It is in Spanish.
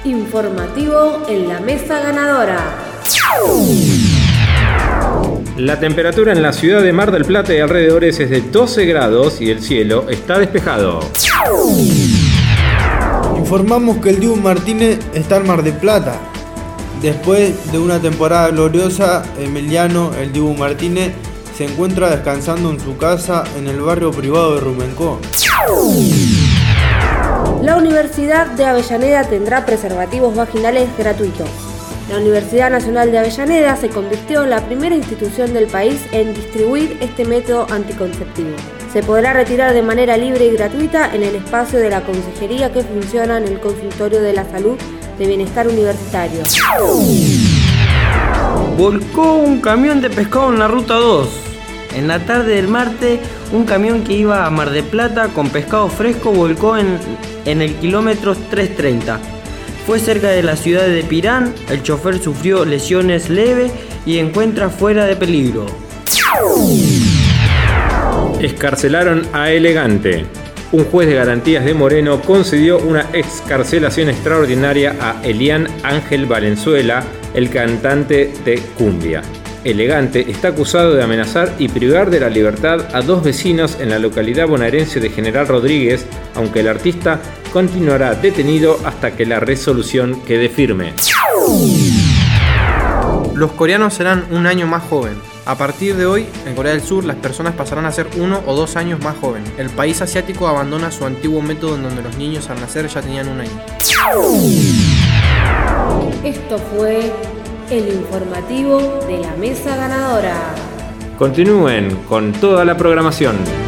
Informativo en la mesa ganadora. La temperatura en la ciudad de Mar del Plata y alrededores es de 12 grados y el cielo está despejado. Informamos que el Dibu Martínez está en Mar del Plata. Después de una temporada gloriosa, Emiliano el Dibu Martínez se encuentra descansando en su casa en el barrio privado de Rumencó. La Universidad de Avellaneda tendrá preservativos vaginales gratuitos. La Universidad Nacional de Avellaneda se convirtió en la primera institución del país en distribuir este método anticonceptivo. Se podrá retirar de manera libre y gratuita en el espacio de la consejería que funciona en el Consultorio de la Salud de Bienestar Universitario. Volcó un camión de pescado en la Ruta 2. En la tarde del martes, un camión que iba a Mar del Plata con pescado fresco volcó en el kilómetro 330. Fue cerca de la ciudad de Pirán, el chofer sufrió lesiones leves y encuentra fuera de peligro. Escarcelaron a Elegante. Un juez de garantías de Moreno concedió una excarcelación extraordinaria a Elian Ángel Valenzuela, el cantante de cumbia. Elegante está acusado de amenazar y privar de la libertad a 2 vecinos en la localidad bonaerense de General Rodríguez, aunque el artista continuará detenido hasta que la resolución quede firme. Los coreanos serán un año más jóvenes. A partir de hoy, en Corea del Sur, las personas pasarán a ser 1 o 2 años más jóvenes. El país asiático abandona su antiguo método en donde los niños al nacer ya tenían 1 año. Esto fue el informativo de la mesa ganadora. Continúen con toda la programación.